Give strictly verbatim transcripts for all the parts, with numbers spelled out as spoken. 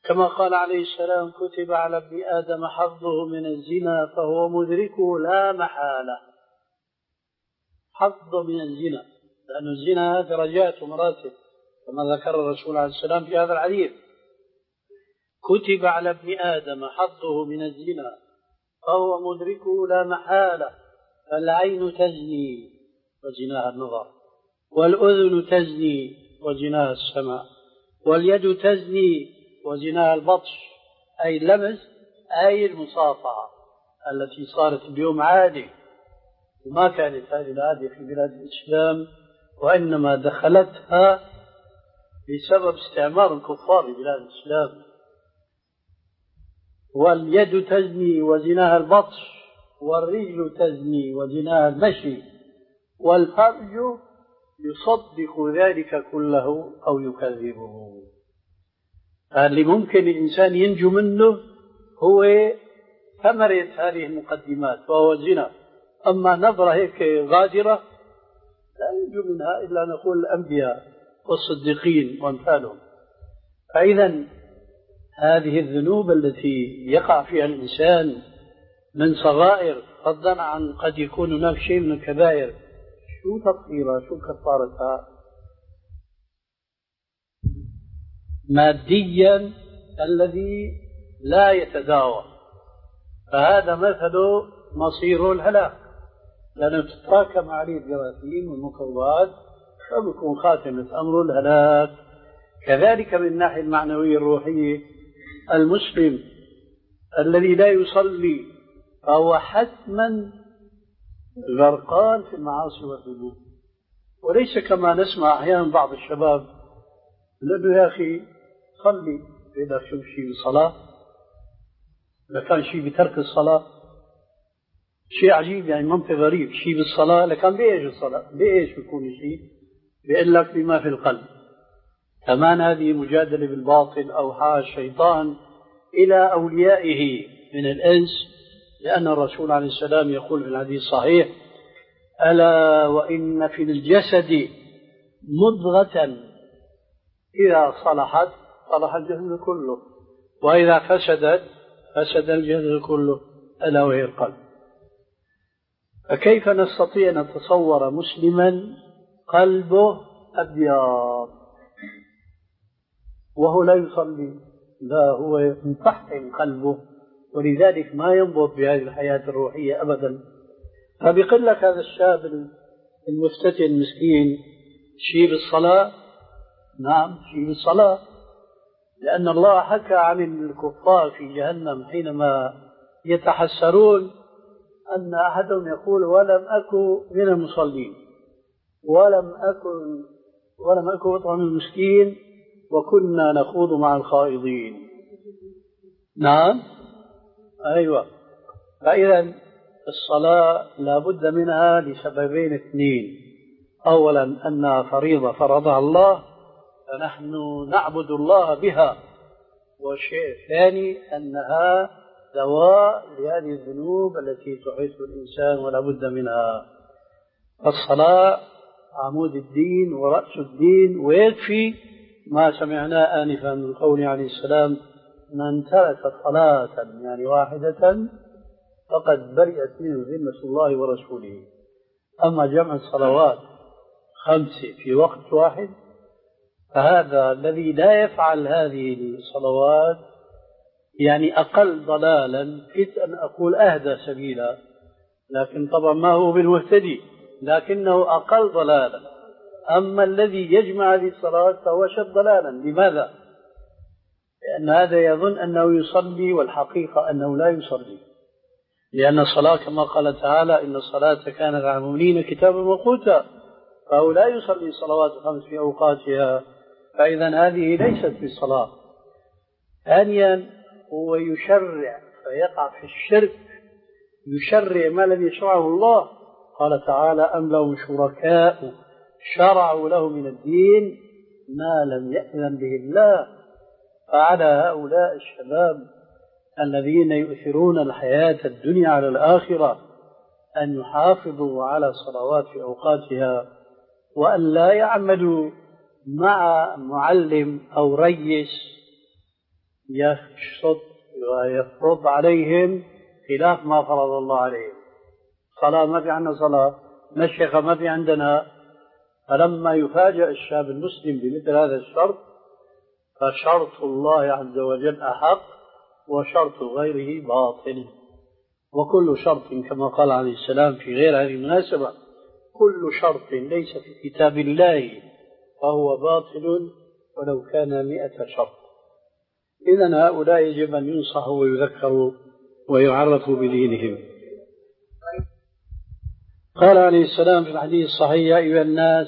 كما قال عليه السلام: كتب على ابن آدم حظه من الزنا فهو مدركه لا محالة. حظه من الزنا، لأن الزنا درجات ومراتب كما ذكر الرسول عليه السلام في هذا الحديث: كتب على ابن آدم حظه من الزنا فهو مدركه لا محالة. فالعين تزني وزناها النظر، والأذن تزني وزناها السمع، واليد تزني وزناها البطش، أي اللمس، أي المصافحة التي صارت اليوم عادة. وما كانت هذه العادة في بلاد الإسلام، وإنما دخلتها بسبب استعمار الكفار في بلاد الإسلام. واليد تزني وزناها البطش، والرجل تزني وزناها المشي، والفرج يصدق ذلك كله أو يكذبه. اللي ممكن الإنسان ينجو منه هو ثمرة هذه المقدمات وهو الزنا. أما نظرة هيك غادرة لا ينجو منها إلا نقول الأنبياء والصديقين وأمثالهم. فإذا هذه الذنوب التي يقع فيها الإنسان من صغائر، فضلا عن قد يكون هناك شيء من الكبائر، شو تطهيرها؟ شو كفارتها؟ ماديا الذي لا يتداوى، فهذا مثل مصير الهلاك، لأنه تتراكم عليه الجراثيم والميكروبات فبكون خاتمة أمر الهلاك. كذلك من الناحية المعنوية الروحية، المسلم الذي لا يصلي فهو حتما غرقان في المعاصي والذنوب، وليس كما نسمع أحيانا بعض الشباب: لأنه يا أخي صلي، إذا شو شيء بالصلاة، إذا كان شيء بترك الصلاة. شيء عجيب، يعني منطق غريب، شيء بالصلاة لكن بإيش الصلاة؟ بإيش بيكون شيء؟ بيقول لك بما في القلب. كمان هذه مجادلة بالباطل أو حاج الشيطان إلى أوليائه من الإنس، لأن الرسول عليه السلام يقول في الحديث الصحيح: ألا وإن في الجسد مضغة إذا صلحت صلح الجسد كله، وإذا فسدت فسد الجسد كله، ألا وهي القلب. فكيف نستطيع أن نتصور مسلما قلبه أبيض وهو لا يصلي؟ لا، هو مفحم قلبه، ولذلك ما ينضبط بهذه الحياة الروحية أبدا. فبيقول لك هذا الشاب المفتتن المسكين: شيء بالصلاة؟ نعم، شيء بالصلاة، لأن الله حكى عن الكفار في جهنم حينما يتحسرون أن أحدهم يقول: ولم أكن من المصلين، ولم أكن ولم أكن أطعم المسكين، وكنا نخوض مع الخائضين. نعم، أيوة. فإذا الصلاة لا بد منها لسببين اثنين: أولا أنها فريضة فرضها الله فنحن نعبد الله بها، والشيء الثاني أنها دواء لهذه الذنوب التي تحيط الإنسان ولا بد منها. الصلاة عمود الدين ورأس الدين، ويكفي ما سمعناه آنفا من قول عليه السلام: من ترك صلاة يعني واحدة فقد برئت منه ذمة الله ورسوله. أما جمع الصلوات خمسة في وقت واحد، فهذا الذي لا يفعل هذه الصلوات يعني أقل ضلالا، كنت أن أقول أهدى سبيلا، لكن طبعا ما هو بالمهتدي، لكنه أقل ضلالا. أما الذي يجمع هذه الصلاة فهو شد ضلالا. لماذا؟ لأن هذا يظن أنه يصلي والحقيقة أنه لا يصلي، لأن الصلاة كما قال تعالى: إن الصلاة كانت على المؤمنين كتابا موقوتا، فهو لا يصلي الصلوات الخمس في أوقاتها، فإذا هذه ليست في الصلاة. ثانيا هو يشرع فيقع في الشرك، يشرع ما لم يشرعه الله. قال تعالى: أم لهم شركاء شرعوا له من الدين ما لم يأذن به الله. فعلى هؤلاء الشباب الذين يؤثرون الحياة الدنيا على الآخرة أن يحافظوا على الصلوات في أوقاتها، وأن لا يعملوا مع معلم أو ريس يشط ويفرض عليهم خلاف ما فرض الله عليهم. صلاة ما في عندنا صلاة، مشيخة ما في عندنا. فلما يفاجأ الشاب المسلم بمثل هذا الشرط فشرط الله عز وجل أحق وشرط غيره باطل. وكل شرط كما قال عليه السلام في غير هذه المناسبة: كل شرط ليس في كتاب الله فهو باطل ولو كان مئة شرط. إذن هؤلاء يجب أن ينصحوا ويذكروا ويعرفوا بدينهم. قال عليه السلام في الحديث الصحيح: يا أيها الناس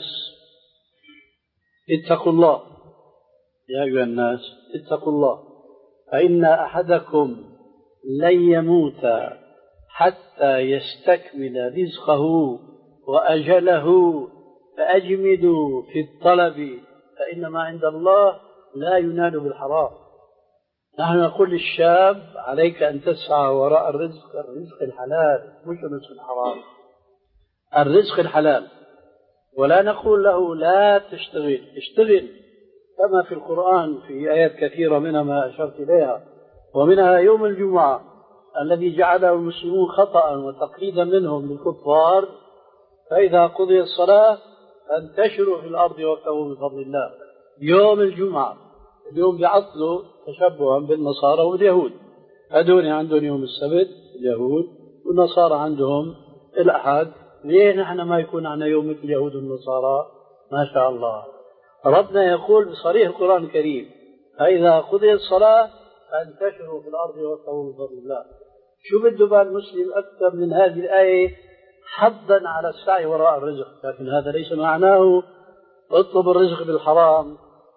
اتقوا الله، يا أيها الناس اتقوا الله، فإن أحدكم لن يموت حتى يستكمل رزقه وأجله، فأجمدوا في الطلب فإن ما عند الله لا ينال بالحرام. نحن نقول للشاب: عليك أن تسعى وراء الرزق، الرزق الحلال مش الرزق الحرام، الرزق الحلال. ولا نقول له لا تشتغل، اشتغل كما في القرآن في آيات كثيرة منها ما أشرت إليها، ومنها يوم الجمعة الذي جعله المسلمون خطأ وتقليدا منهم للكفار: فإذا قضي الصلاة فانتشروا في الأرض وابتغوا من فضل الله. يوم الجمعة اليوم بيعطلوا تشبها بالنصارى واليهود، هذول عندهم يوم السبت اليهود، والنصارى عندهم الأحد. ليه نحن ما يكون عندنا يوم مثل اليهود والنصارى؟ ما شاء الله. ربنا يقول بصريح القرآن الكريم: فإذا قضي الصلاة فانتشروا في الأرض وابتغوا من فضل الله. شو بده بال المسلم أكثر من هذه الآية حظا على السعي وراء الرزق؟ لكن هذا ليس معناه اطلب الرزق بالحرام،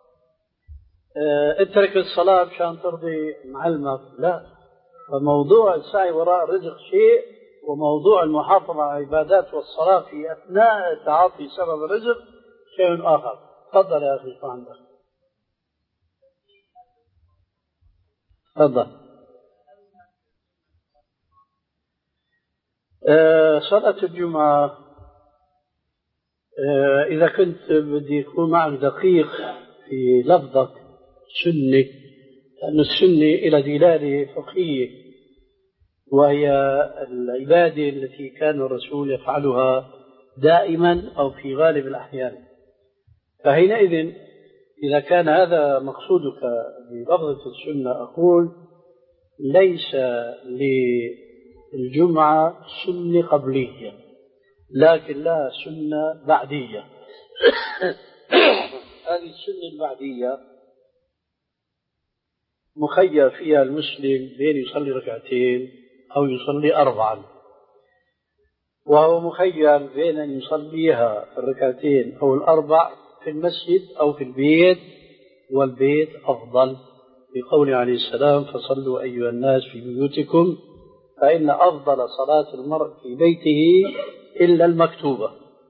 اه اترك الصلاة مشان ترضي معلمك، لا. فموضوع السعي وراء الرزق شيء، وموضوع المحافظة على العبادات والصلاة في أثناء تعاطي سبب الرزق شيء آخر. تفضل يا أخي، شو عندك؟ تفضل. أه صلاة الجمعة، أه إذا كنت بدي يكون معك دقيق في لفظك سنة، لأن السنة إلى دلالة فقهية، وهي العبادة التي كان الرسول يفعلها دائما أو في غالب الأحيان. فحينئذ إذا كان هذا مقصودك بلفظة السنة، أقول: ليس للجمعة سنة قبلية، لكن لها سنة بعدية. هذه السنة البعدية مخير فيها المسلم بين يصلي ركعتين أو يصلي أربعا، وهو مخير بين أن يصليها الركعتين أو الأربع في المسجد أو في البيت، والبيت أفضل، بقول عليه السلام: فصلوا أيها الناس في بيوتكم فإن أفضل صلاة المرء في بيته إلا المكتوبة.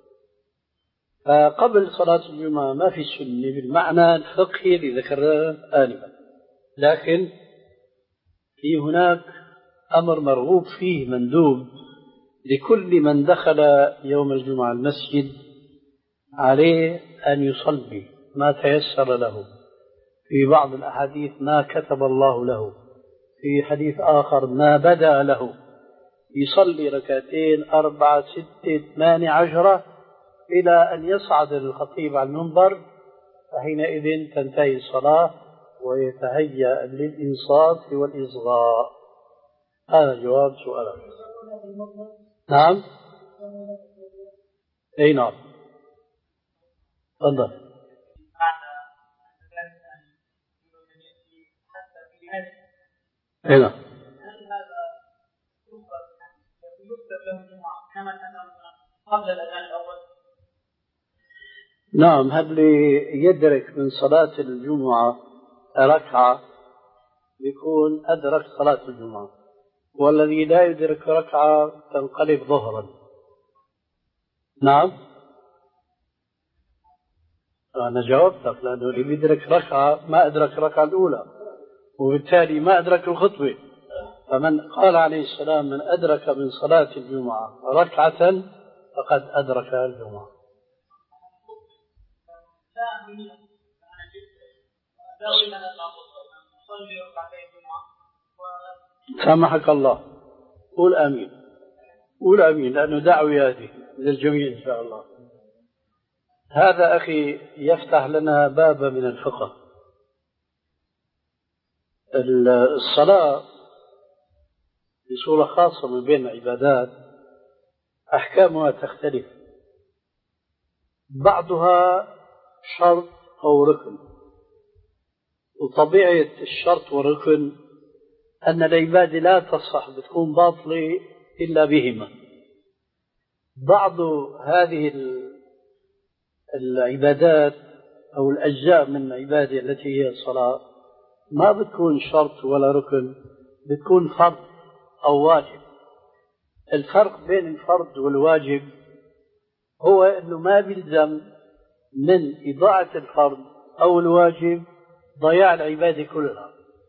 فقبل صلاة الجمعة ما في سنة بالمعنى الفقهي اللي ذكرناه آنفا، لكن في هناك أمر مرغوب فيه مندوب لكل من دخل يوم الجمعة المسجد، عليه أن يصلي ما تيسر له. في بعض الأحاديث ما كتب الله له، في حديث آخر ما بدا له. يصلي ركعتين أربعة ستة ثمانية عشرة إلى أن يصعد الخطيب على المنبر، فحينئذ تنتهي الصلاة ويتهيأ للإنصات والإصغاء. هذا جواب سؤالك. نعم. أي نعم. تفضل. أي نعم. قبل الأذان الأول. نعم، هل يدرك من صلاة الجمعة ركعة يكون أدرك صلاة الجمعة، والذي لا يدرك ركعة تنقلب ظهرا. نعم، أنا جاوبتك، لأنه اللي يدرك ركعة ما أدرك الركعة الأولى، وبالتالي ما أدرك الخطبة. فمن قال عليه السلام: من أدرك من صلاة الجمعة ركعة فقد أدرك الجمعة. أصلي ركعتي الجمعة. سامحك الله، قول آمين، قول آمين، لأنه دعوة هذه للجميع إن شاء الله. هذا أخي يفتح لنا بابا من الفقه. الصلاة بصورة خاصة من بين العبادات أحكامها تختلف، بعضها شرط أو ركن، وطبيعة الشرط والركن أن العبادة لا تصح بتكون باطلة إلا بهما. بعض هذه العبادات أو الأجزاء من العبادة التي هي الصلاة ما بتكون شرط ولا ركن، بتكون فرض أو واجب. الفرق بين الفرض والواجب هو أنه ما بيلزم من إضاعة الفرض أو الواجب ضياع العبادة كلها.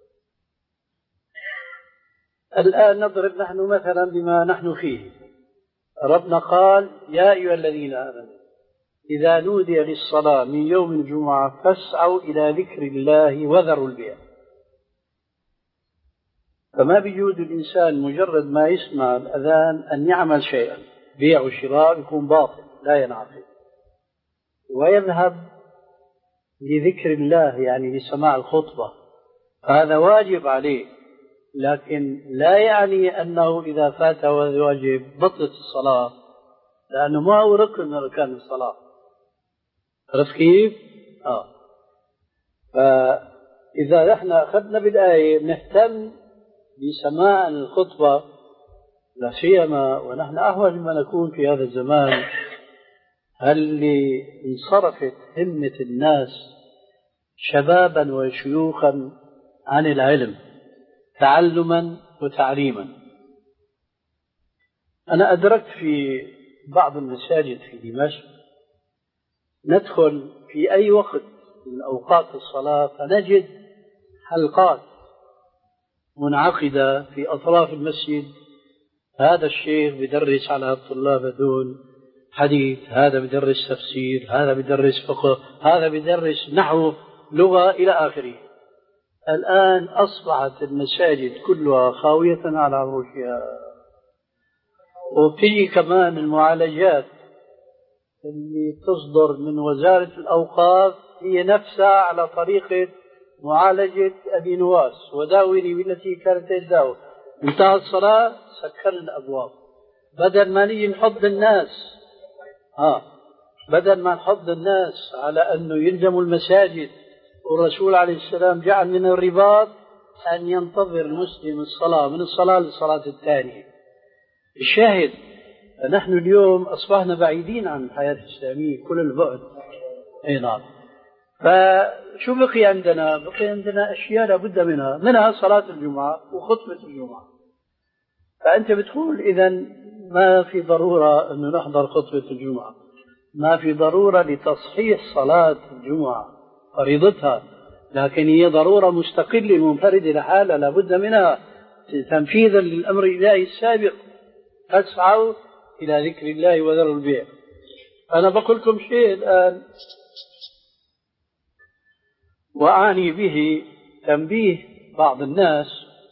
الآن نضرب نحن مثلا بما نحن فيه. ربنا قال: يا أيها الذين آمنوا إذا نودي للصلاة من يوم الجمعة فاسعوا إلى ذكر الله وذروا البيع. فما بيجوز الإنسان مجرد ما يسمع الأذان أن يعمل شيئا، بيع وشراء يكون باطل لا ينعقد، ويذهب لذكر الله يعني لسماع الخطبة، هذا واجب عليه، لكن لا يعني أنه إذا فاته الواجب بطلت الصلاة، لأنه ما هو ركن من أركان الصلاة. عرفت كيف؟ آه. فإذا نحن أخذنا بالآية نهتم بسماع الخطبة، لا سيما ونحن أحوج ما نكون في هذا الزمان، هل انصرفت همة الناس شبابا وشيوخا عن العلم تعلما وتعليما. أنا أدركت في بعض المساجد في دمشق ندخل في أي وقت من أوقات الصلاة فنجد حلقات منعقدة في أطراف المسجد، هذا الشيخ بدرس على الطلاب دون حديث، هذا بدرس تفسير، هذا بدرس فقه، هذا بدرس نحو، لغة، إلى آخره. الآن أصبحت المساجد كلها خاوية على عروشها، وفي كمان المعالجات اللي تصدر من وزارة الأوقاف هي نفسها على طريقة معالجة أبي نواس، وداوني بالتي كانت تداوي. انتهى الصلاة سكر الأبواب، بدل ما نيجي نحض الناس ها بدل ما نحض الناس على أنه يلزموا المساجد، والرسول عليه السلام جعل من الرباط أن ينتظر المسلم الصلاة من الصلاة للصلاة الثانية. الشاهد نحن اليوم أصبحنا بعيدين عن الحياة الإسلامية كل البعد. أي نعم. فشو بقي عندنا؟ بقي عندنا أشياء لابد منها، منها صلاة الجمعة وخطبة الجمعة. فأنت بتقول إذن ما في ضرورة أنه نحضر خطبة الجمعة، ما في ضرورة لتصحيح صلاة الجمعة فريضتها، لكن هي ضرورة مستقلة منفردة لحالها لابد منها تنفيذا للأمر الإلهي السابق: أسعوا إلى ذكر الله وذروا البيع. أنا بقول لكم شيء الآن وأعني به تنبيه بعض الناس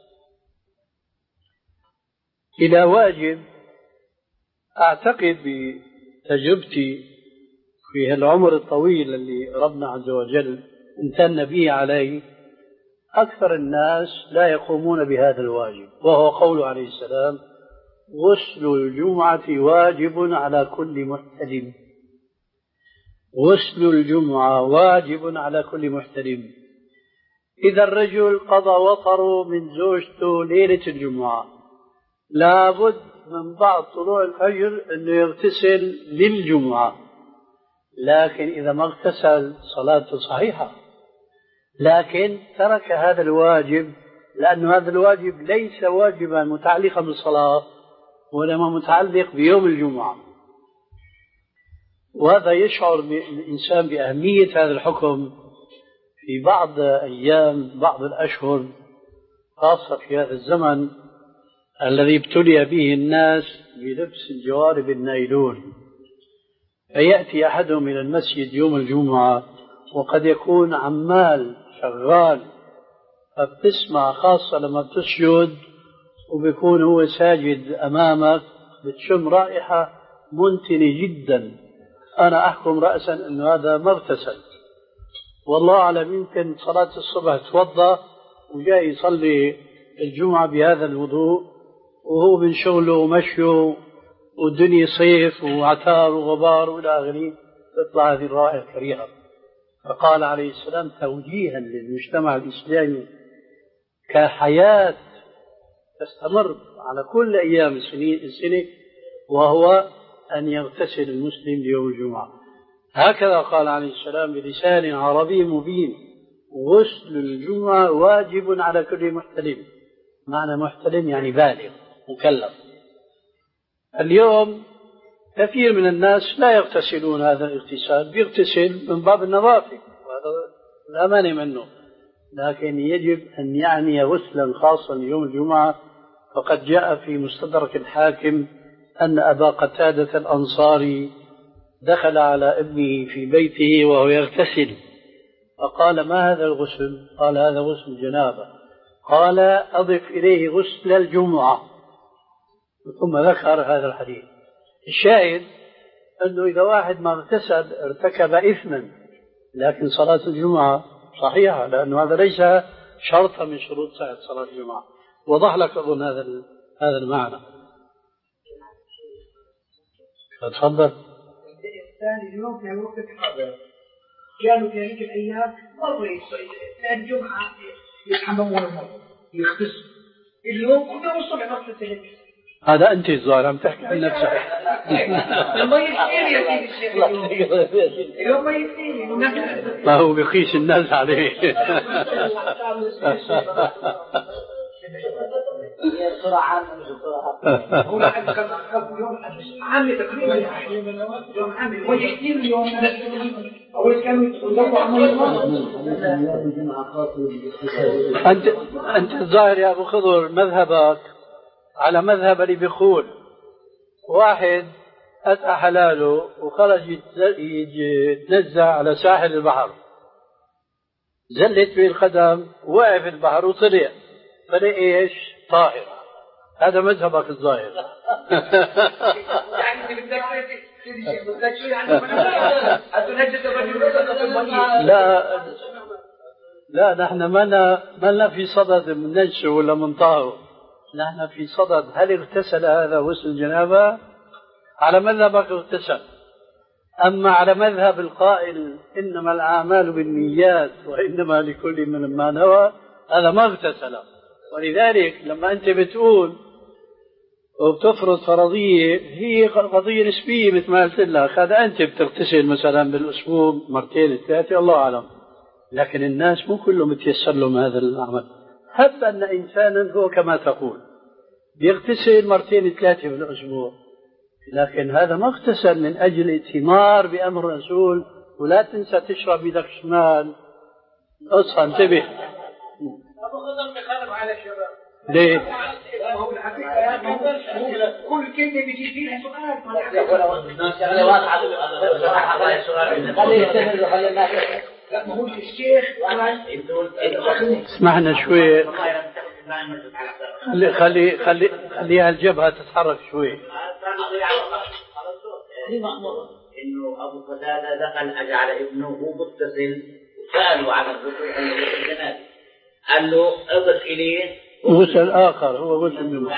إلى واجب أعتقد بتجربتي في العمر الطويل اللي ربنا عز وجل امتن به عليه، أكثر الناس لا يقومون بهذا الواجب، وهو قوله عليه السلام: غسل الجمعة واجب على كل محتلم. غسل الجمعة واجب على كل محتلم. إذا الرجل قضى وطره من زوجته ليلة الجمعة لابد من بعد طلوع الفجر أنه يغتسل للجمعة، لكن إذا ما اغتسل صلاته صحيحة، لكن ترك هذا الواجب لأن هذا الواجب ليس واجبا متعلقا بالصلاة وإنما متعلق بيوم الجمعة. وهذا يشعر الإنسان بأهمية هذا الحكم في بعض أيام بعض الأشهر، خاصة في هذا الزمن الذي ابتلي به الناس بلبس الجوارب النايلون. فيأتي أحدهم إلى المسجد يوم الجمعة وقد يكون عمال شغال فبتسمع خاصة لما بتسجد وبيكون هو ساجد أمامك بتشم رائحة منتنة جدا. أنا أحكم رأسا أنه هذا ما اغتسل، والله أعلم. يمكن صلاة الصبح توضأ وجاي يصلي الجمعة بهذا الوضوء وهو من شغله ومشيه والدنيا صيف وعتار وغبار وإلى آخره، تطلع هذه الرائحة الكريهة. فقال عليه السلام توجيها للمجتمع الإسلامي كحياة تستمر على كل أيام السنة، وهو أن يغتسل المسلم ليوم الجمعة. هكذا قال عليه السلام بلسان عربي مبين: غسل الجمعة واجب على كل محتلم. معنى محتلم يعني بالغ مكلف. اليوم كثير من الناس لا يغتسلون هذا الاغتسال، بيغتسل من باب النظافة وهذا لا مانع منه، لكن يجب أن يعني غسلا خاصا ليوم الجمعة. فقد جاء في مستدرك الحاكم أن أبا قتادة الأنصاري دخل على ابنه في بيته وهو يغتسل، فقال: ما هذا الغسل؟ قال: هذا غسل الجنابة. قال: أضف إليه غسل الجمعة. ثم ذكر هذا الحديث. الشاهد أنه إذا واحد ما اغتسل ارتكب إثما، لكن صلاة الجمعة صحيحة، لأنه هذا ليس شرطا من شروط صحة صلاة الجمعة. وضح لك أظن هذا هذا المعنى. تفضل. الثاني اليوم في وقت حاضر كانوا في هذيك الأيام مرة ثاني الجمعة يتحممون المرة يغتسلوا. اليوم كل يوم الصبح نغتسل. هذا أنت الظاهر عم تحكي عن نفسك. ما يكفيني يا سيدي الشيخ، اليوم ما يكفيني. ما هو بقيس الناس عليه. صراحة عامة هو لحد يوم عامة تقريبا يوم عامة ويحكي اليوم أول كانوا يدوروا أنت أنت الظاهر يا أبو خضر مذهبك على مذهب اللي بيقول واحد أتى حلاله وخرج يتنزع على ساحل البحر، زلت به القدم وقع في البحر وطلع، فلقي ايش؟ طاهر. هذا مذهبك الظاهر. لا لا، نحن ما لنا في صدد من نجسه ولا من طاهره، نحن في صدد هل اغتسل هذا غسل الجنابة؟ على مذهبك اغتسل. أما على مذهب القائل إنما الأعمال بالنيات وإنما لكل من ما نوى، هذا ما اغتسل. ولذلك لما أنت بتقول وبتفرض فرضية، هي قضية نسبية مثل ما قلت لك. هذا أنت بتغتسل مثلا بالأسبوع مرتين ثلاثة الله أعلم، لكن الناس مو كلهم يتيسر لهم هذا العمل. حتى أن إنسانا هو كما تقول بيغتسل مرتين ثلاثة في الأسبوع، لكن هذا ما اغتسل من أجل ائتمار بأمر الرسول. ولا تنسى تشرب بيدك شمال. اصحى انتبه. أبو خضر بخرب على الشباب. ليه؟ كل كلمة بيجي فيها سؤال. لا ما هو الشيخ. اسمعنا شوي. خلي خلي خلي خليها الجبهة تتحرك شوي. إنه أبو قتادة دخل أجى على ابنه وهو متصل، سألوا عن الغسل عن الجنابة، قال له اضف إليه غسل آخر هو غسل الجمعة.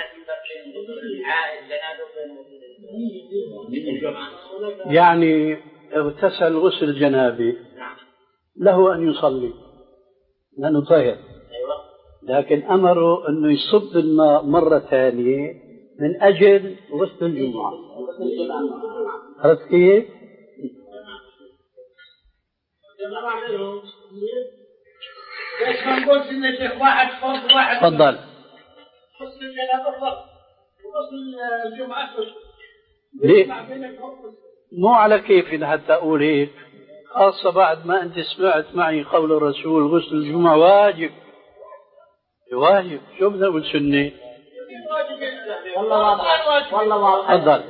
يعني اغتسل غسل جنابي له أن يصلي لأنه طاهر، لكن أمره أنه يصب الماء مرة ثانية من أجل غسل الجمعة. عرفت كيف؟ بس ما نقول إن الشيخ واحد فرض واحد. تفضل. غسل الجنابة فرض وغسل الجمعة فرض. ليه؟ مو على كيف حتى أقول هيك، خاصة بعد ما أنت سمعت معي قول الرسول غسل الجمعة واجب. واجب شو بدنا نقول سنة؟ والله واضح والله واضح. تفضل.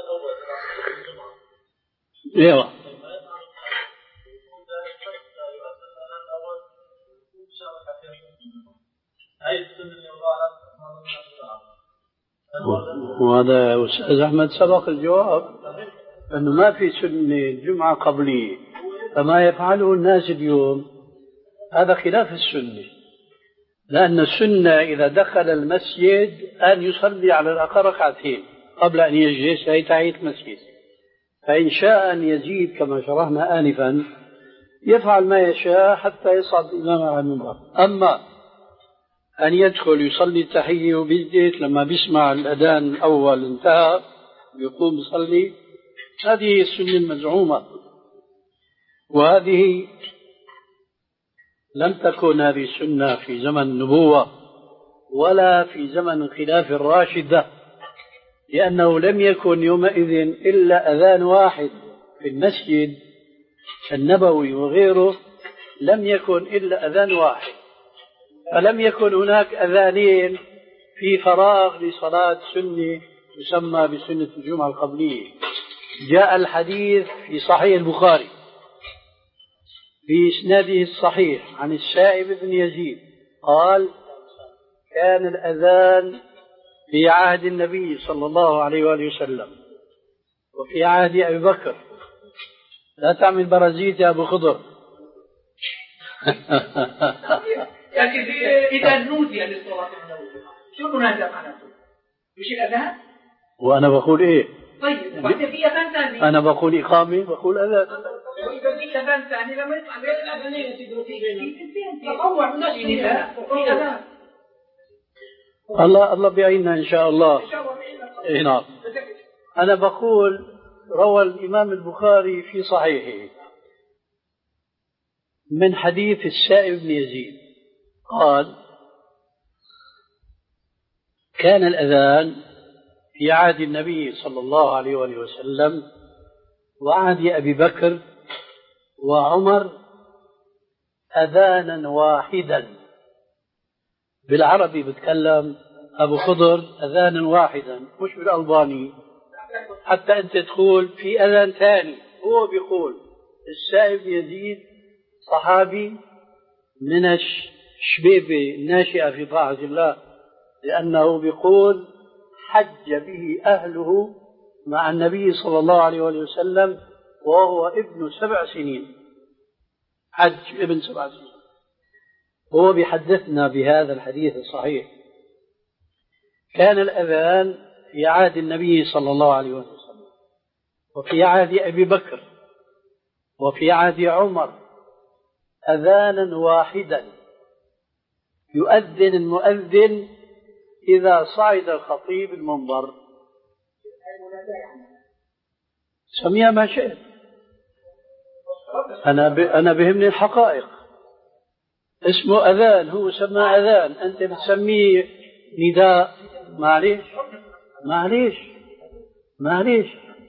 ايوه وهذا أستاذ أحمد سبق الجواب أنه ما في سنة جمعة قبلية، فما يفعله الناس اليوم هذا خلاف السنة، لأن السنة إذا دخل المسجد أن يصلي على الأقل ركعتين قبل أن يجلس، هي تحية المسجد. فإن شاء أن يزيد كما شرحنا آنفا يفعل ما يشاء حتى يصعد الإمام على المنبر. أما أن يدخل يصلي التحية وبيجلس لما بيسمع الأذان الأول انتهى يقوم يصلي، هذه السنة المزعومة، وهذه لم تكن هذه السنة في زمن النبوة ولا في زمن الخلافة الراشدة، لأنه لم يكن يومئذ إلا أذان واحد في المسجد النبوي وغيره، لم يكن إلا أذان واحد، فلم يكن هناك أذانين في فراغ لصلاة سنة تسمى بسنة الجمعة القبلية. جاء الحديث في صحيح البخاري في إسناده الصحيح عن السائب بن يزيد قال: كان الأذان في عهد النبي صلى الله عليه وآله وسلم وفي عهد أبي بكر. لا تعمل برازيت يا أبو خضر. يعني إذا نودي للصلاة النبوية شو المناسبة معناته؟ مش الأذان؟ وأنا بقول إيه؟ طيب وإذا في أذان ثاني؟ أنا بقول إقامة بقول أذان. إذا في أذان ثاني لما يطلع غير الأذانين يصيروا في تطوع من في أذان. الله الله بيعيننا إن شاء الله. إيه نعم. أنا بقول روى الإمام البخاري في صحيحه من حديث السائب بن يزيد قال: كان الأذان في عهد النبي صلى الله عليه وآله وسلم وعهد أبي بكر وعمر أذانا واحدا. بالعربي بتكلم أبو خضر أذانا واحدا، مش بالألباني، حتى أنت تقول في أذان ثاني. هو بيقول السائب يزيد صحابي من الشبيبة الناشئة في طاعة الله، لأنه بيقول حج به أهله مع النبي صلى الله عليه وسلم وهو ابن سبع سنين، حج ابن سبع سنين. هو بيحدثنا بهذا الحديث الصحيح. كان الأذان في عهد النبي صلى الله عليه وسلم وفي عهد أبي بكر وفي عهد عمر أذانا واحدا، يؤذن المؤذن إذا صعد الخطيب المنبر. سميها ما شئت، أنا ب... أنا بهمني الحقائق. اسمه أذان، هو سمى أذان، أنت بتسميه نداء. معليش معليش معليش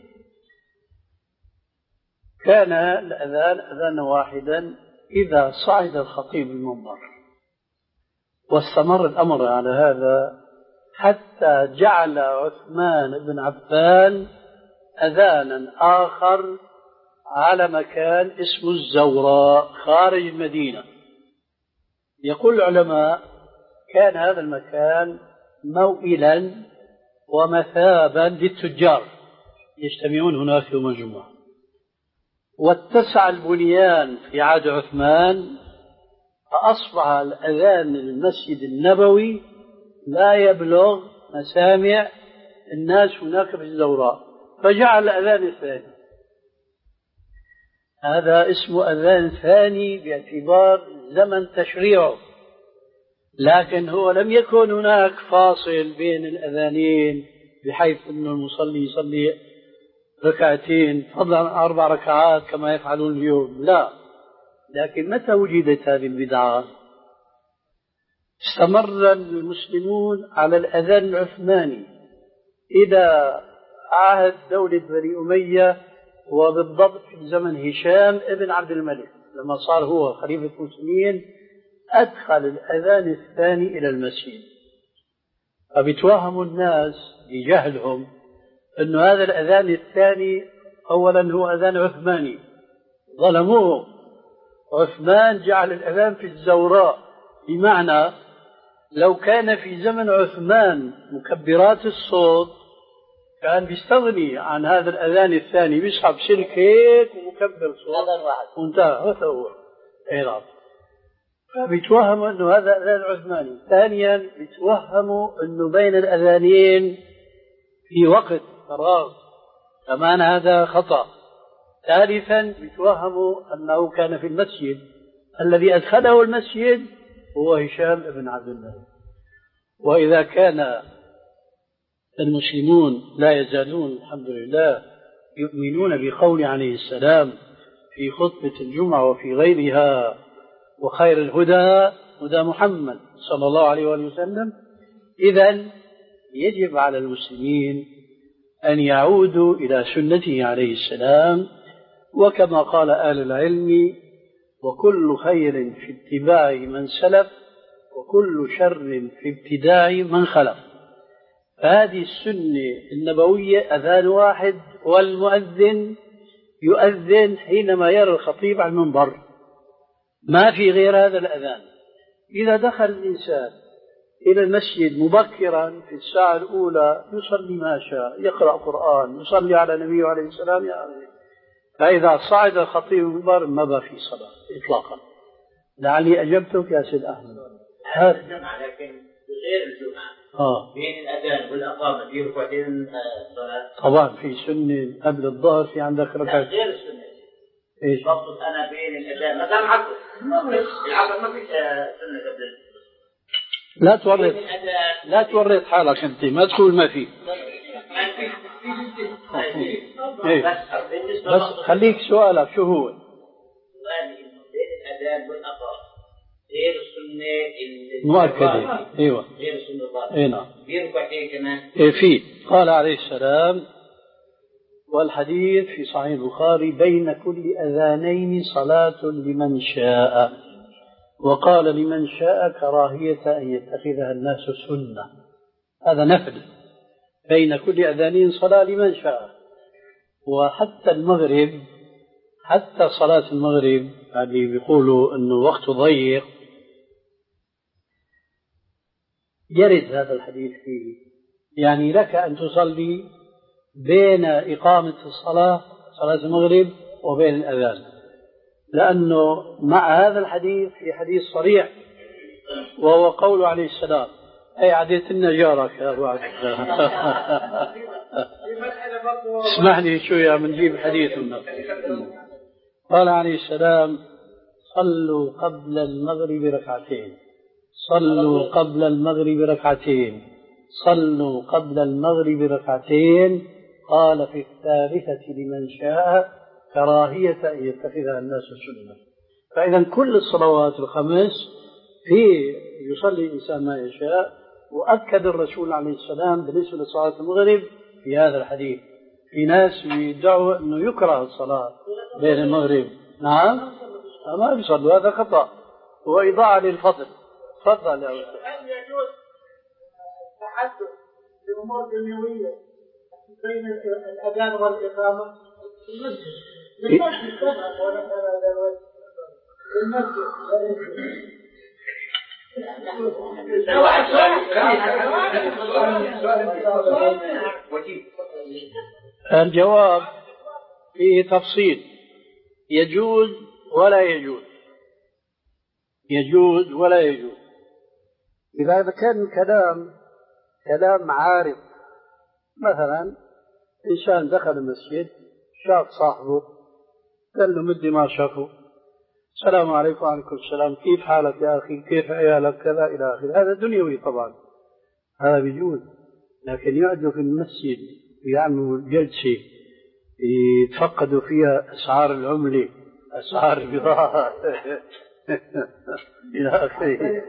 كان الأذان أذانا واحدا إذا صعد الخطيب المنبر، واستمر الأمر على هذا حتى جعل عثمان بن عفان أذانا آخر على مكان اسمه الزوراء خارج المدينة. يقول العلماء كان هذا المكان موئلا ومثابا للتجار يجتمعون هناك يوم الجمعة، واتسع البنيان في عهد عثمان، فأصبح الأذان المسجد النبوي لا يبلغ مسامع الناس هناك في الزوراء، فجعل الأذان الثاني. هذا اسمه أذان ثاني باعتبار زمن تشريعه، لكن هو لم يكن هناك فاصل بين الأذانين بحيث أن المصلي يصلي ركعتين فضلا عن أربع ركعات كما يفعلون اليوم، لا. لكن متى وجدت هذه البدعة؟ استمر المسلمون على الأذان العثماني إلى عهد دولة بني أمية، وبالضبط في زمن هشام ابن عبد الملك لما صار هو خليفة المسلمين أدخل الأذان الثاني إلى المسجد. فبيتوهموا الناس بجهلهم أن هذا الأذان الثاني أولا هو أذان عثماني، ظلموه. عثمان جعل الأذان في الزوراء، بمعنى لو كان في زمن عثمان مكبرات الصوت كان بيستغني عن هذا الأذان الثاني، بيسحب سلك هيك ومكبر صوت وانتهى. هذا هو إيراد. فبيتوهموا أنه هذا أذان عثماني. ثانيا بيتوهموا أنه بين الأذانين في وقت فراغ، كمان هذا خطأ. ثالثا بيتوهموا أنه كان في المسجد، الذي أدخله المسجد هو هشام بن عبد الله. وإذا كان المسلمون لا يزالون الحمد لله يؤمنون بقول عليه السلام في خطبة الجمعة وفي غيرها: وخير الهدى هدى محمد صلى الله عليه وسلم، إذن يجب على المسلمين أن يعودوا إلى سنته عليه السلام، وكما قال أهل العلم: وكل خير في اتباع من سلف، وكل شر في ابتداع من خلف. فهذه السنة النبوية أذان واحد، والمؤذن يؤذن حينما يرى الخطيب على المنبر، ما في غير هذا الأذان. إذا دخل الإنسان إلى المسجد مبكرا في الساعة الأولى يصلي ما شاء، يقرأ قرآن، يصلي على النبي عليه السلام يا أخي. فإذا صعد الخطيب المنبر ما بقى في صلاة إطلاقا. لعلي أجبتك يا سيد أحمد. هذا الجمعة، لكن غير الجمعة آه. بين الأذان والأقامة في ركعتين صلاة. طبعا في سنة قبل الظهر، في عندك ركعة غير السنة. إيش؟ بقصد أنا بين الأذان مثلا العصر، العصر ما في سنة قبل. لا تورط لا تورط حالك أنت، ما تقول ما في. بس خليك سؤالك شو هو؟ سؤالي إنه بين الأذان والأقامة غير السنة مؤكدة. أيوة غير السنة الظاهرة. إيه نعم. في ركعتين كمان. إيه في. قال عليه السلام، والحديث في صحيح البخاري: بين كل أذانين صلاة لمن شاء. وقال: لمن شاء كراهية أن يتخذها الناس سنة. هذا نفل. بين كل أذانين صلاة لمن شاء. وحتى المغرب، حتى صلاة المغرب يعني بيقولوا أنه وقت ضيق، يرد هذا الحديث فيه. يعني لك أن تصلي بين إقامة الصلاة صلاة المغرب وبين الأذان، لأنه مع هذا الحديث في حديث صريح وهو قول عليه السلام: أي عديت النجارك يا أبو عبد اسمح لي شوية بنجيب حديث النبي. قال عليه السلام: صلوا قبل المغرب ركعتين، صلوا قبل المغرب ركعتين، صلوا قبل المغرب ركعتين. قال في الثالثة لمن شاء كراهية أن يتخذها الناس سنة. فإذا كل الصلوات الخمس في يصلي الإنسان ما يشاء. وأكد الرسول عليه السلام بالنسبة لصلاة المغرب في هذا الحديث. في ناس يدعوا أنه يكره الصلاة بين المغرب. نعم ما بيصلوا، هذا خطأ وإضاعة للفضل. تفضل يا أستاذ. هل يجوز التحدث بأمور دنيوية بين الأذان والإقامة في المسجد؟ المسجد طبعا ولا هذا الجواب فيه تفصيل: يجوز ولا يجوز، يجوز ولا يجوز. إذا كان الكلام كلام عارض، مثلا إنسان دخل المسجد شاف صاحبه قال له مدي ما شافه: السلام عليكم. وعليكم السلام، كيف حالك يا أخي، كيف عيالك، كذا إلى آخره. هذا دنيوي طبعا، هذا بيجوز. لكن يقعدوا في المسجد ويعملوا جلسة يتفقدوا فيها أسعار العملة، أسعار البضاعة إلى آخره.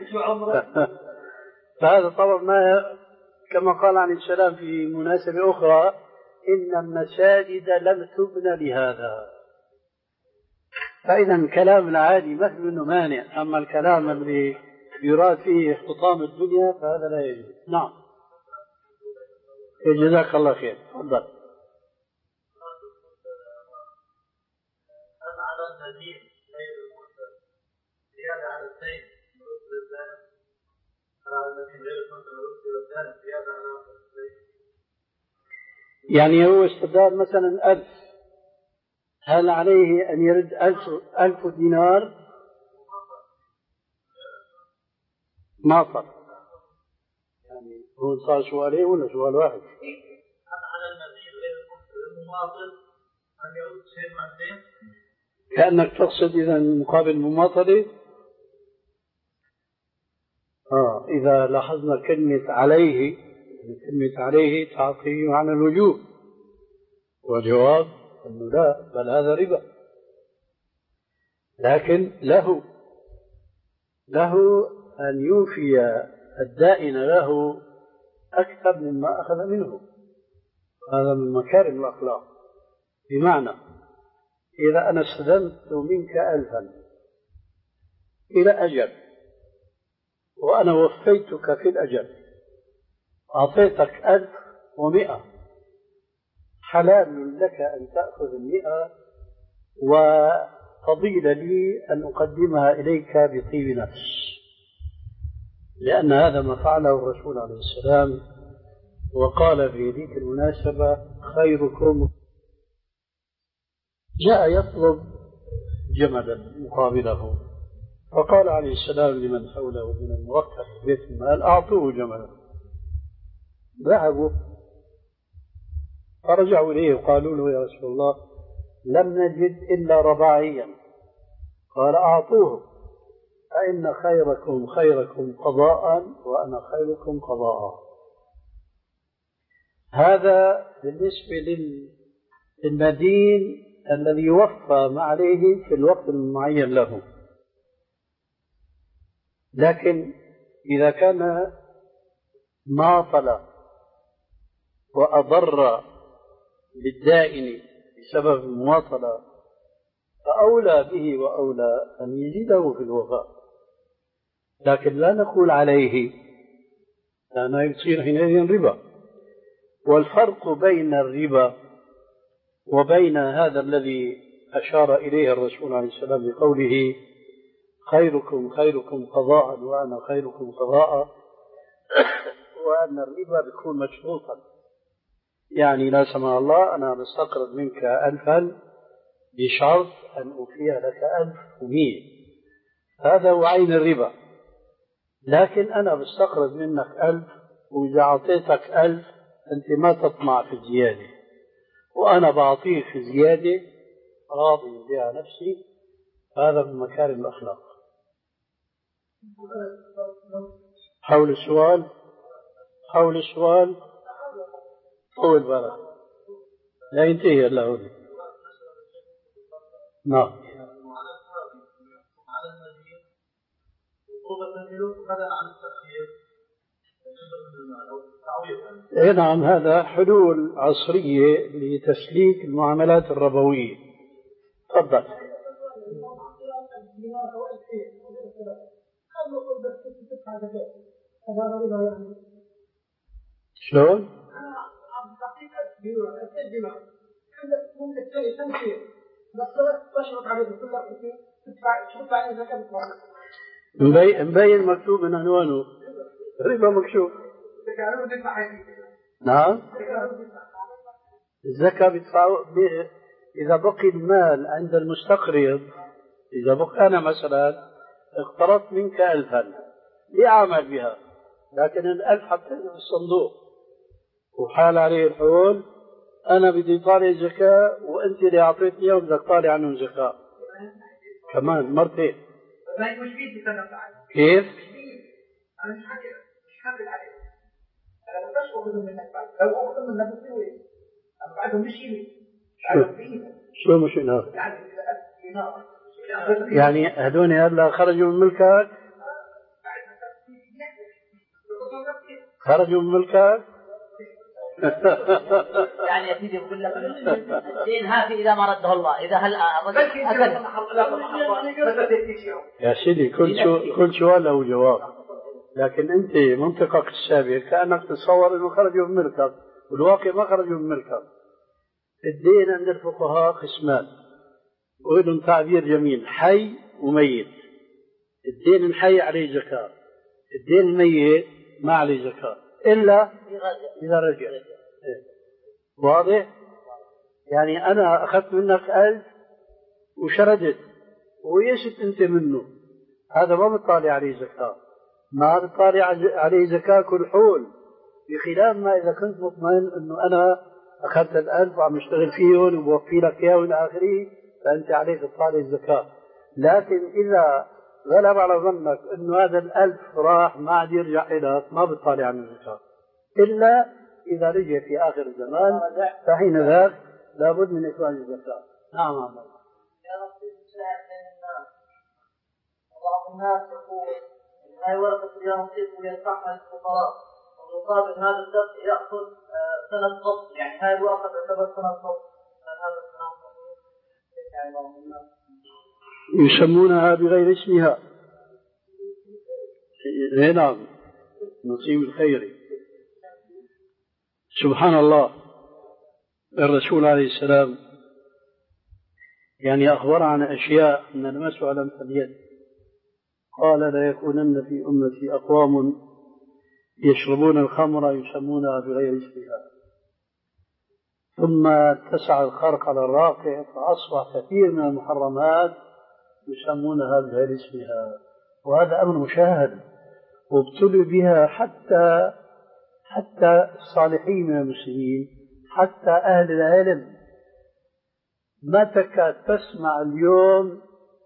فهذا طبعا ما، كما قال عليه السلام في مناسبة أخرى: إن المساجد لم تبنى لهذا. فإذا الكلام العادي ما في منه مانع، أما الكلام اللي يراد فيه اختطام الدنيا فهذا لا يجوز. نعم جزاك الله خير. تفضل. يعني هو استدار مثلا ألف، هل عليه أن يرد ألف, ألف دينار؟ ما صار. يعني هو صار سؤالين ولا سؤال واحد؟ كأنك تقصد إذا مقابل مماطلة. آه إذا لاحظنا كلمة عليه، كلمة عليه تعطي معنى الوجوب، والجواب أنه لا، بل هذا ربا. لكن له له أن يوفي الدائن له أكثر مما أخذ منه. هذا من مكارم الأخلاق. بمعنى إذا أنا استلمت منك ألفا إلى أجل وأنا وفيتك في الأجل، أعطيتك ألف ومئة، حلال لك أن تأخذ المئة وفضيل لي أن أقدمها إليك بطيب نفس، لأن هذا ما فعله الرسول عليه السلام، وقال في ذيك المناسبة خيركم جاء يطلب جملا مقابله، فقال عليه السلام لمن حوله من الموكل بيت المال أعطوه جملا. ذهبوا فرجعوا إليه وقالوا له يا رسول الله لم نجد إلا رباعيا. قال أعطوه، فإن خيركم خيركم قضاء وأنا خيركم قضاء. هذا بالنسبة للمدين الذي وفى ما عليه في الوقت المعين له. لكن إذا كان ماطل وأضر بالدائن بسبب المماطلة فأولى به وأولى أن يزيده في الوفاء، لكن لا نقول عليه، لأنه يصير حينئذ ربا. والفرق بين الربا وبين هذا الذي أشار إليه الرسول عليه السلام بقوله خيركم خيركم قضاء وأنا خيركم قضاء، وأن الربا بيكون مشروطا، يعني لا سمح الله أنا بستقرض منك ألفا بشرط أن أوفي لك ألف ومئة، هذا هو عين الربا. لكن أنا بستقرض منك ألف، وإذا أعطيتك ألف أنت ما تطمع في الزيادة، وأنا بعطيك في زيادة راضي بها نفسي، هذا من مكارم الأخلاق. حول السؤال حول السؤال طول بالك لا ينتهي إلا هنا. نعم. إيه نعم، هذا حلول عصرية لتسليك المعاملات الربوية. تفضل. شلون؟ مبين مكتوب من عنوانه ربا مكشوف. نعم. الزكاة بيدفعوا إذا بقي المال عند المستقرض. إذا بقي أنا مثلا اقترضت منك ألفا لأعمل بها، لكن الألف حطيته في الصندوق وحال عليه الحول، أنا بدي طالع زكاة وأنت اللي أعطيتني إياه وبدك طالع عنه زكاة كمان مرتين. كيف؟ أنا مش حاكي مش حاكي عليه. أنا ما بديش أخذ منك بعد، لو أخذ منك بسوي أنا بعده مش يمي مش عارف فيه. شو مش هنا؟ يعني إذا أخذ دينار يعني هدول هلا خرجوا من ملكك؟ خرجوا من ملكك؟ يعني يا سيدي بقول لك الدين هذه إذا ما رده الله، إذا هل أكل يا سيدي كل شو كل سؤال له جواب، لكن أنت منطقك السابق كأنك تتصور إنه خرجوا من ملكك، والواقع ما خرجوا من ملكك. الدين عند الفقهاء قسمان، وإلهم تعبير جميل، حي وميت. الدين الحي عليه زكاة، الدين الميت ما عليه زكاة إلا إذا رجع. واضح؟ يعني أنا أخذت منك ألف وشردت ويشت أنت منه، هذا ما بتطالع عليه زكاة، ما بتطالع عليه زكاة كل حول، بخلاف ما إذا كنت مطمئن أنه أنا أخذت الألف وعم اشتغل فيهم وبوفي لك إياه والى آخره، فأنت عليك تطالع الزكاة. لكن إذا غلب على ظنك أنه هذا الألف راح ما عاد يرجع إليك، ما بتطالع عن الزكاة إلا إذا رجع في آخر الزمان، فحين ذاك لابد من إخراج الزكاة. نعم عمل. يا رب الشاعر بين الناس، وبعض الناس يقول إن هاي ورقة اليانصيب ويدفعها للفقراء، ومقابل هذا الدفع يأخذ سنة ضبط، يعني هاي الورقة تعتبر سنة ضبط، هذا الكلام صحيح؟ يعني بعض الناس يسمونها بغير اسمها. نعم، نصيب الخير. سبحان الله، الرسول عليه السلام يعني أخبر عن أشياء من المس على اليد، قال لا يكونن في أمتي أقوام يشربون الخمر يسمونها بغير اسمها، ثم اتسع الخرق على الراقع فأصبح كثير من المحرمات يسمونها بغير اسمها، وهذا أمر مشاهد وابتلوا بها حتى حتى الصالحين من المسلمين، حتى أهل العلم. ما تكاد تسمع اليوم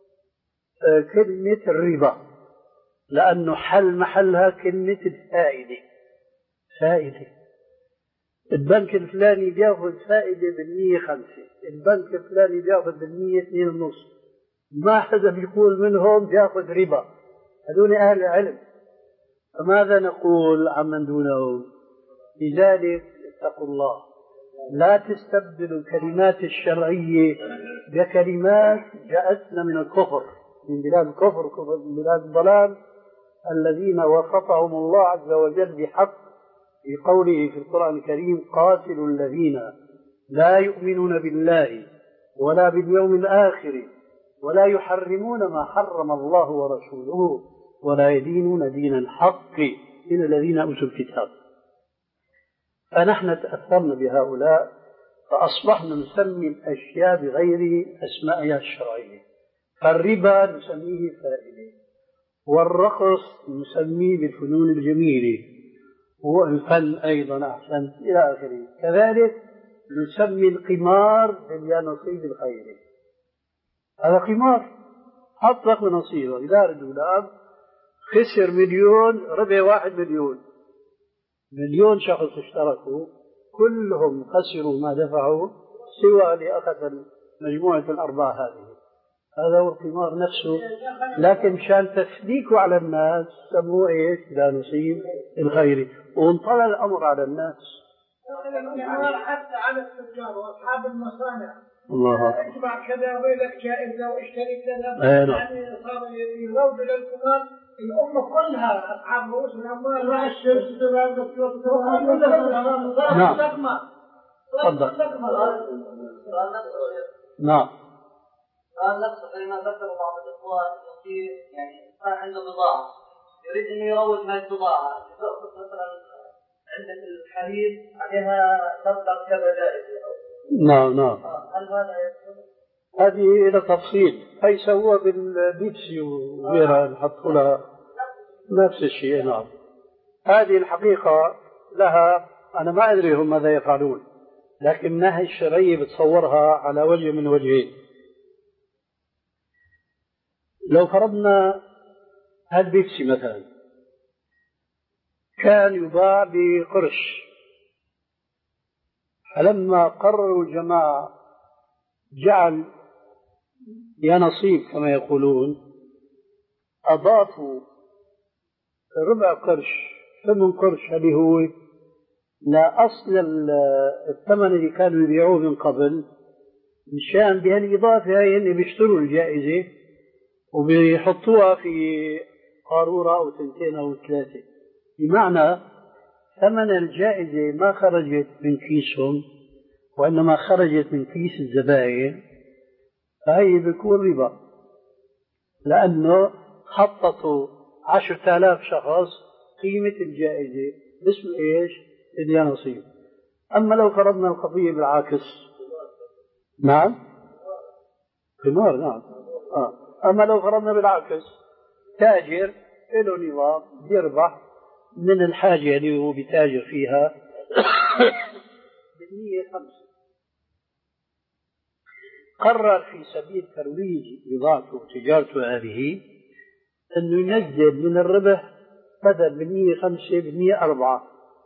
كلمة الربا، لأنه حل محلها كلمة الفائدة. فائدة، البنك الفلاني بياخذ فائدة بالمية خمسة، البنك الفلاني بياخذ بالمية اثنين ونص، ما حدا بيقول منهم بياخذ ربا، هذول أهل العلم. فماذا نقول عمن دونهم؟ لذلك اتقوا الله، لا تستبدلوا الكلمات الشرعية بكلمات جاءتنا من الكفر، من بلاد الكفر، كفر من بلاد الضلال، الذين وصفهم الله عز وجل بحق في قوله في القرآن الكريم: قاتلوا الذين لا يؤمنون بالله ولا باليوم الآخر ولا يحرمون ما حرم الله ورسوله ولا يدينون دين الحق من الذين أوتوا الكتاب. فنحن تأثرنا بهؤلاء فأصبحنا نسمي الأشياء بغير أسمائها الشرعية. فالربا نسميه فائدة، والرقص نسميه بالفنون الجميلة، والفن أيضا أحسن إلى آخره. كذلك نسمي القمار باليانصيب الخيري، هذا قمار، حط لك نصيبك دار الدولاب، خسر مليون، ربح واحد مليون، مليون شخص اشتركوا كلهم خسروا ما دفعوا سوى لأخذ مجموعة الأرباح هذه. هذا هو القمار نفسه، لكن مشان تسليكوا على الناس سموه ايش؟ لا نصيب الخيري، وانطلع الأمر على الناس. القمار حتى على التجار وأصحاب المصانع، الله اجمع كذا ويلك جائزة واشتري كذا، يعني صار يروج للقمار. الأمة كلها أصحاب رؤوس الأموال مع الشرك نعم. تفضل. نعم. قال نفسه فيما ذكر بعض الإخوان يصير يعني كان عنده بضاعة يريد أن يروج هذه البضاعة، يأخذ مثلا عندك الحليب عليها مبلغ كذا جائزة. نعم نعم. هل هذا يكون؟ هذه إلى تفصيل، هي سووا بالبيبسي وغيرها نحطوا لها نفس الشيء. نعم، هذه الحقيقة لها أنا ما أدري هم ماذا يفعلون، لكن الناحية الشرعية بتصورها على وجه من وجهين. لو فرضنا هالبيبسي مثلا كان يباع بقرش، فلما قرروا الجماعة جعل يا نصيب كما يقولون، أضافوا ربع قرش ثمن قرش اللي هو لا أصل الثمن اللي كانوا يبيعوه من قبل، مشان بهالإضافة هي إن بيشتروا الجائزة وبيحطوها في قارورة أو تنتين أو ثلاثة، بمعنى ثمن الجائزة ما خرجت من كيسهم وإنما خرجت من كيس الزبائن، فهي بيكون ربا، لأنه حطته عشرة آلاف شخص قيمة الجائزة باسم إيش؟ اليانصيب. أما لو فرضنا القضية بالعكس، نعم قمار، نعم آه. أما لو فرضنا بالعكس، تاجر له نظام يربح من الحاجة اللي هو بتاجر فيها بالمية خمسة، قرر في سبيل ترويج بضاعته وتجارته هذه أنه ينزل من الربح بدل بالمية خمسة بالمية أربعة،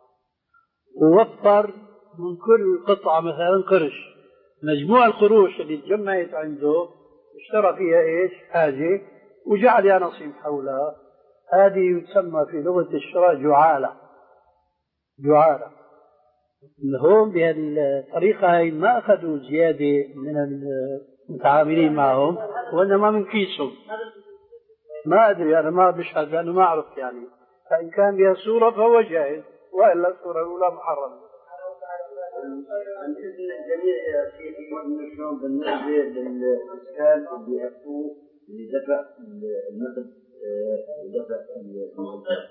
ووفر من كل قطعة مثلا قرش. مجموع القروش اللي تجمعت عنده اشترى فيها ايش؟ حاجة، وجعل يانصيب حولها. هذه تسمى في لغة الشراء جعالة. جعالة. هون بهالطريقة هاي ما أخذوا زيادة من المتعاملين معهم، وإنما من كيسهم. ما أدري، أنا ما بشهد لأنه ما أعرف يعني. فإن كان بها صورة فهو جائز، وإلا الصورة الأولى محرمة. عن إذن الجميع يا سيدي إنه شلون بالنسبة للإسكان اللي أخذوه لدفع النقد ودفع الموزع.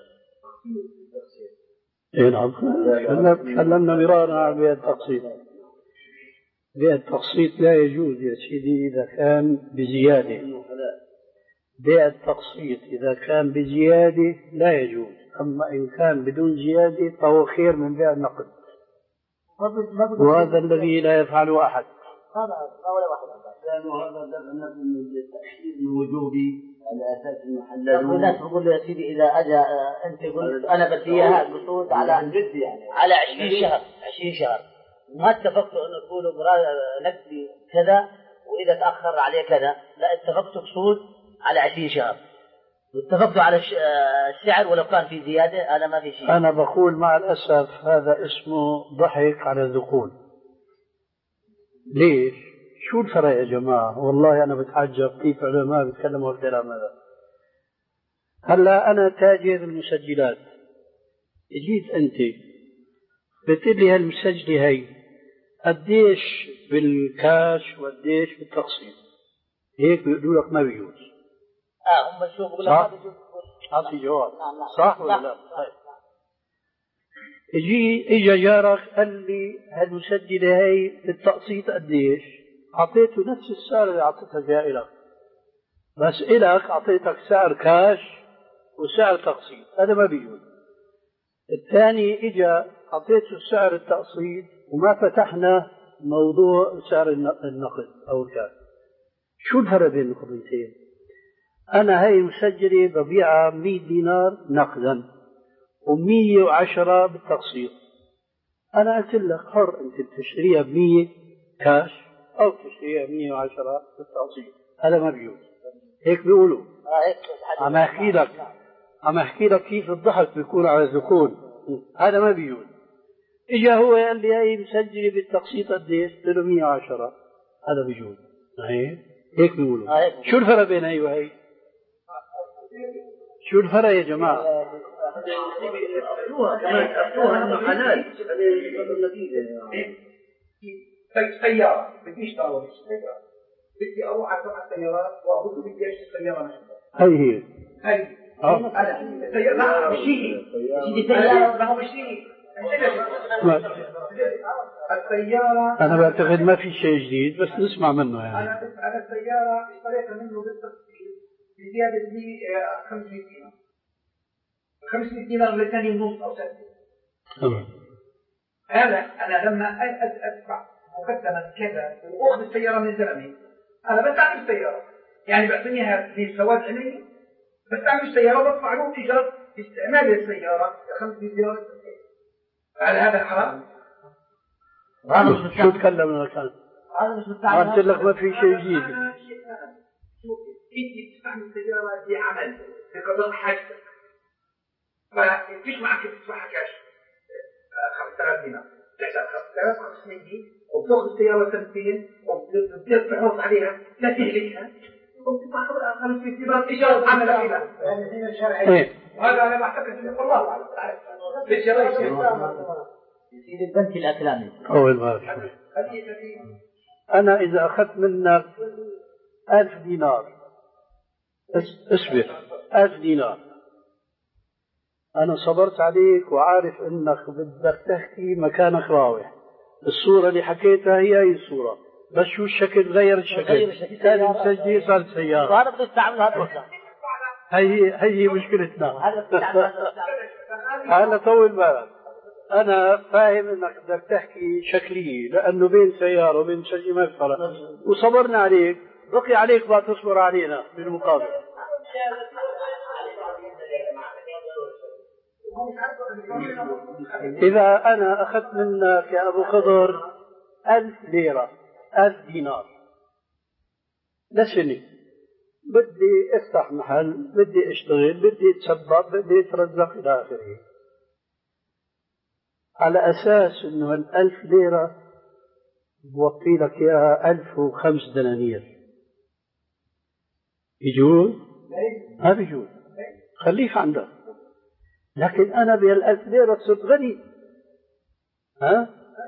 إيه نعم، تكلمنا مرارا عن بيع التقسيط. بيع التقسيط لا يجوز يا سيدي إذا كان بزيادة. بيع التقسيط إذا كان بزيادة لا يجوز، أما إن كان بدون زيادة فهو خير من بيع النقد، وهذا الذي لا يفعله أحد. هذا ولا واحد لأنه هذا دفع من التأشير الوجوبي على أساس إنه حللوه. الناس بقول له يا سيدي إذا أجا أنت قلت أنا بدي إياها قصود على يعني على عشرين شهر عشرين شهر، ما اتفقتوا إنه تقولوا نقدي كذا وإذا تأخر عليه كذا، لا اتفقتوا قصود على عشرين شهر، واتفقتوا على السعر ولو كان في زيادة. أنا ما في شيء. أنا بقول مع الأسف هذا اسمه ضحك على الذقون. ليش؟ شو الفرق يا جماعة؟ والله أنا بتعجب كيف علماء بيتكلموا الكلام هذا. هلا أنا تاجر المسجلات، جيت أنت قلت لي هالمسجلة هي قديش بالكاش وقديش بالتقسيط، هيك بيقولوا لك ما بيجوز. اه هم شو بقول لك ما بيجوز. أعطي جواب صح ولا لا؟ طيب اجي اجى جارك قال لي هالمسجلة هي بالتقسيط قديش؟ أعطيته نفس السعر اللي أعطيتها جائلك، بس إلك أعطيتك سعر كاش وسعر تقسيط، هذا ما بيجوز. الثاني إجا أعطيته سعر التقسيط وما فتحنا موضوع سعر النقد أو الكاش. شو الفرق بين القضيتين؟ أنا هاي المسجلة ببيعها مية دينار نقدا ومية وعشرة بالتقسيط. أنا قلت لك حر أنت بتشتريها بمية كاش أو تشتريها مية وعشرة بالتقسيط، هذا ما بيجوز. هيك بيقولوا. عم أحكي لك عم أحكي لك كيف الضحك بيكون على الذقون، هذا ما بيجوز. إجا هو قال لي هاي مسجلة بالتقسيط قديش؟ قلت له مية وعشرة، هذا بيجوز. هيك بيقولوا. شو الفرق بين هي وهي؟ شو الفرق يا جماعة؟ سيارة بدي اشتري سيارة، بدي اروح على السيارات واقول بدي اشتري سيارة مثلا. هي هي هي انا السيارة لا مش هي بدي سيارة ما هو مش هي السيارة. أنا بعتقد ما في شيء جديد بس نسمع منه يعني. أنا أنا السيارة اشتريتها منه بالتقسيط بزيادة لي خمسمية دينار، خمسمية دينار لثاني ونص أو ستة. تمام. هذا أنا لما أدفع مقدما كذا وأخذ السيارة من زلمي، أنا بستعمل السيارة يعني بعطينيها لسواد عيني، بستعمل السيارة وبدفع له إيجار استعمال السيارة خمسمية دينار. هل هذا حرام؟ شو تكلمنا كان؟ هذا مش مستعمل. قلت لك ما في شيء جديد. بدي تستعمل السيارة دي عمل لقضاء حاجتك، ففيش معك تدفعها كاش خمسة آلاف دينار، تحسب خمسة آلاف وخمسمية دي وبتاخذ السيارة سنتين وبتصير تحافظ عليها لا تهلكها وبتدفع خمسمية دينار إيجار عمل فيها. يعني هنا الشرعية وهذا أنا بعتقد إنه الله أعلم. يصير البنك الأكلامي أول ما أنا إذا أخذت منك ألف دينار، اصبر، ألف دينار أنا صبرت عليك وعارف أنك بدك تحكي مكانك راوح. الصورة اللي حكيتها هي هي الصورة، بس شو الشكل غير الشكل. هذه مسجلة صارت سيارة. وهذا بده يستعمل هذا. هي هي مشكلتنا. هلا طول بالك، أنا فاهم أنك بدك تحكي شكلية لأنه بين سيارة وبين مسجلة ما في فرق، وصبرنا عليك، بقي عليك بقى تصبر علينا بالمقابل. إذا أنا أخذت منك يا أبو خضر ألف ليرة، ألف دينار لسنة، بدي افتح محل، بدي اشتغل، بدي اتسبب، بدي اترزق إلى آخره، على أساس أنه الألف ليرة بوطي لك إياها ألف وخمس دنانير، يجوز؟ ما بيجوز، خليك عندك. لكن أنا بهالألف ليرة صرت غني. ها؟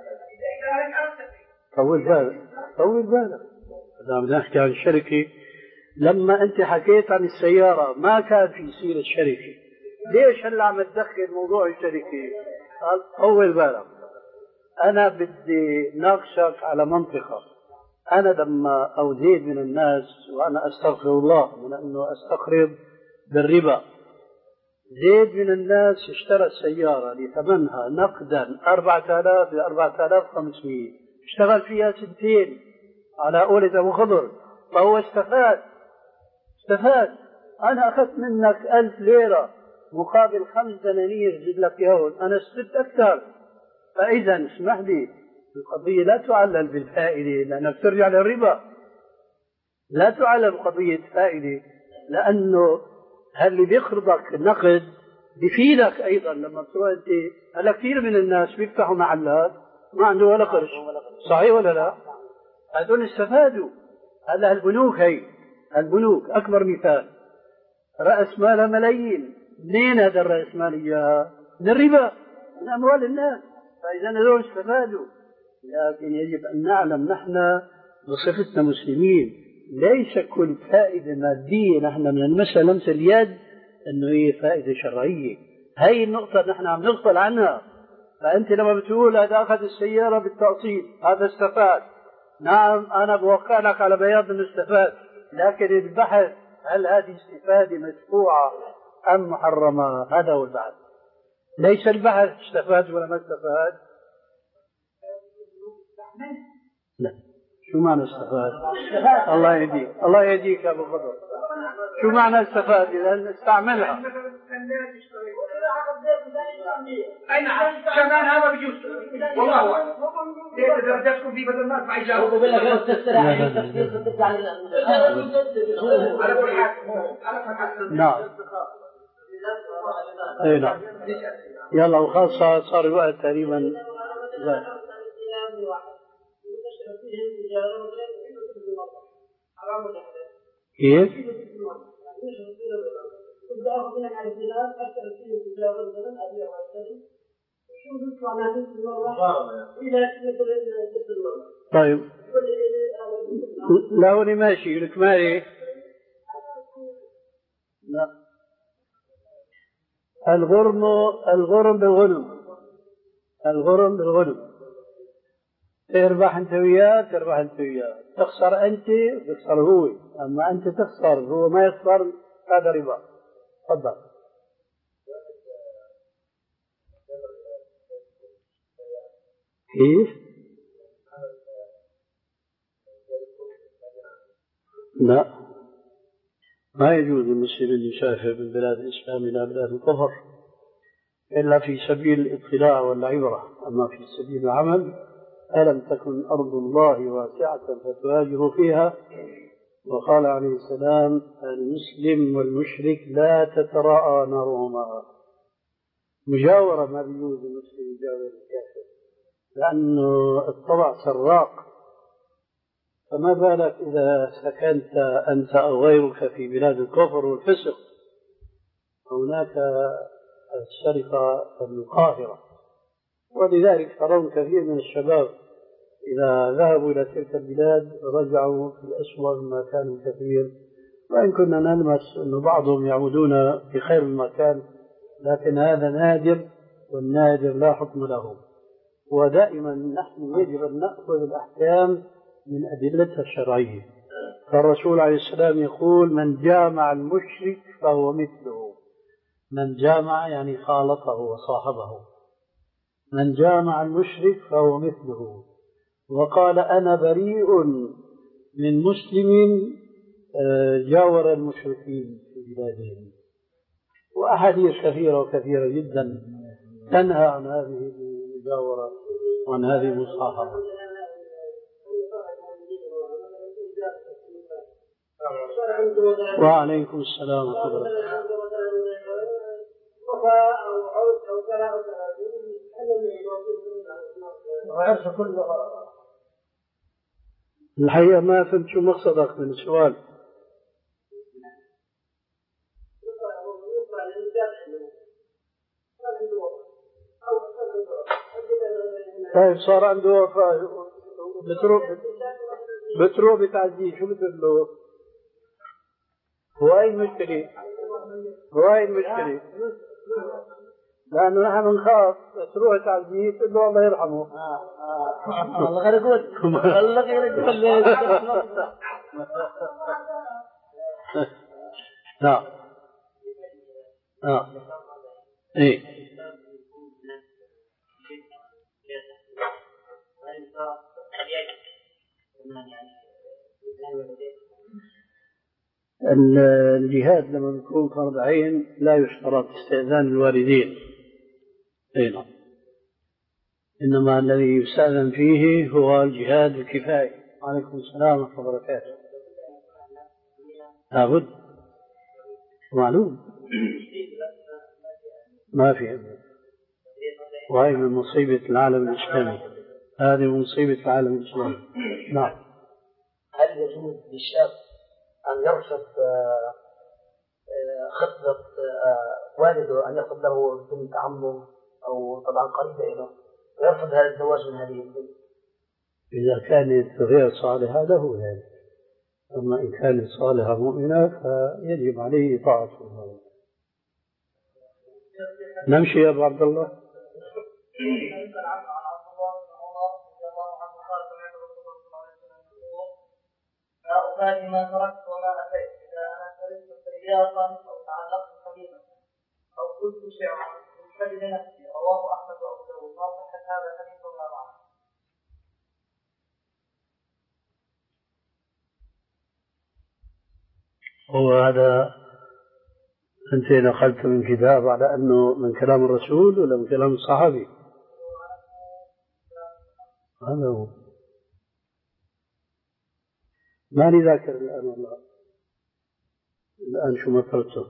طول بالك، طول بالك. إذا بدنا نحكي عن الشركة، لما أنت حكيت عن السيارة ما كان في سيرة الشركة، ليش هلا عم تدخل موضوع الشركة؟ طول بالك. أنا بدي ناقشك على منطقة. أنا لما أوديت من الناس، وأنا أستغفر الله من أنه أستقرض بالربا، زيد من الناس اشترى السيارة لثمنها نقدا أربعة آلاف لأربعة آلاف وخمسمائة، اشتغل فيها سنتين على قولة أبو خضر، فهو استفاد استفاد. أنا أخذت منك ألف ليرة مقابل خمس دنانير زد لك يهون، أنا استفدت أكثر. فإذا اسمح لي، القضية لا تعلل بالفائدة لأنك ترجع للربا، لا تعلل قضية فائدة، لأنه هل بيقرضك نقد بفيدك أيضا. لما تروح أنت، هلا كثير من الناس بيفتحوا محلات ما عنده ولا قرش، صحيح ولا لا؟ هذول استفادوا. هلا البنوك، هي البنوك أكبر مثال، رأس مال ملايين، منين هذا الرأس مال إياها؟ من الربا، من أموال الناس. فإذا هذول استفادوا. لكن يجب أن نعلم نحن بصفتنا مسلمين ليس كل فائدة مادية نحن من المسألة لمس اليد أنه هي فائدة شرعية. هاي النقطة نحن عم نغفل عنها. فأنت لما بتقول هذا أخذ السيارة بالتقسيط هذا استفاد، نعم أنا بوقع لك على بياض أنه استفاد، لكن البحث هل هذه استفادة مدفوعة أم محرمة؟ هذا هو البحث، ليس البحث استفاد ولا ما استفاد. لا، شو معنى استفاد؟ الله يهديك، الله يهديك يا أبو خضر. شو معنى استفاد؟ إذا استعملها. أي نعم، كمان هذا بيجوز. والله أعلم. إذا بدك تكون في بدل الناس ما يجاوب. بقول لك لو تستريح التفكير ترجع على على كل حال. نعم. إيه نعم. يلا وخاصة صار الوقت تقريبا. كيف؟ طيب لا هو ماشي لك مالي. لا، الغرم الغرم بالغنم، الغرم بالغنم. تربح انت وياه، تربح انت وياه، تخسر انت بيخسر هو، اما انت تخسر هو ما يخسر، هذا ربا. تفضل. كيف؟ لا، ما يجوز المسلم اللي يسافر من بلاد الاسلام الى بلاد الكفر الا في سبيل الاطلاع والعبره، اما في سبيل العمل ألم تكن أرض الله واسعة فتهاجروا فيها. وقال عليه السلام: المسلم والمشرك لا تتراءى نارهما. مجاورة ما بيجوز المسلم يجاور الكافر، لأنه الطبع سراق، فما بالك إذا سكنت أنت أو غيرك في بلاد الكفر والفسق. هناك السرقة القاهرة، ولذلك ترون كثير من الشباب إذا ذهبوا إلى تلك البلاد رجعوا في أسوأ مما كانوا كثير، وإن كنا نلمس أن بعضهم يعودون في خير مما كان، لكن هذا نادر، والنادر لا حكم له. ودائما نحن يجب أن نأخذ الأحكام من أدلتها الشرعية. فالرسول عليه السلام يقول: من جامع المشرك فهو مثله. من جامع يعني خالطه وصاحبه. من جامع المشرك فهو مثله. وقال: أنا بريء من مسلم جاور المشركين في بلادهم. وأحاديث كثيرة وكثيرة جدا تنهى عن هذه المجاورة وعن هذه المصاحبة. وعليكم السلام ورحمة الله. الحقيقة ما فهمت شو مقصدك من السؤال. طيب صار عنده وفاة بتروح بتروح بتعزيه، شو بتقول له؟ هو أي المشكلة؟ هو أي المشكلة؟ لأنه نحن نخاف تروح تعزيه تقول له الله يرحمه. الله غير يقول الله غير يقول. نعم نعم إيه الجهاد لما يكون فرض عين لا يشترط استئذان الوالدين. اي نعم. انما الذي يستأذن فيه هو الجهاد الكفائي. عليكم السلام ورحمة الله وبركاته. لابد معلوم ما في. وهي من مصيبة العالم الإسلامي. هذه مصيبة العالم الإسلامي. نعم. هل يجوز للشاب أن يرفض خطبة والده أن يخطب له بنت عمه أو طبعا قريبة له ويرفض هذا الزواج من هذه البنت؟ إذا كانت غير صالحة له ذلك، أما إن كانت صالحة مؤمنة فيجب عليه طاعة الله. نمشي يا أبو عبد الله. لا أبالي ما تركت وما أتيت، إذا أنا تركت سياقا أو تعلقت قليلا أو قلت شعرا من نفسي. رواه أحمد وأبو داود. ما صحة هذا الحديث وما معنى؟ هو هذا أنت نقلت من كتاب على أنه من كلام الرسول ولا من كلام الصحابي؟ هذا هو. ماني ذاكر الآن والله. الآن شو مثلته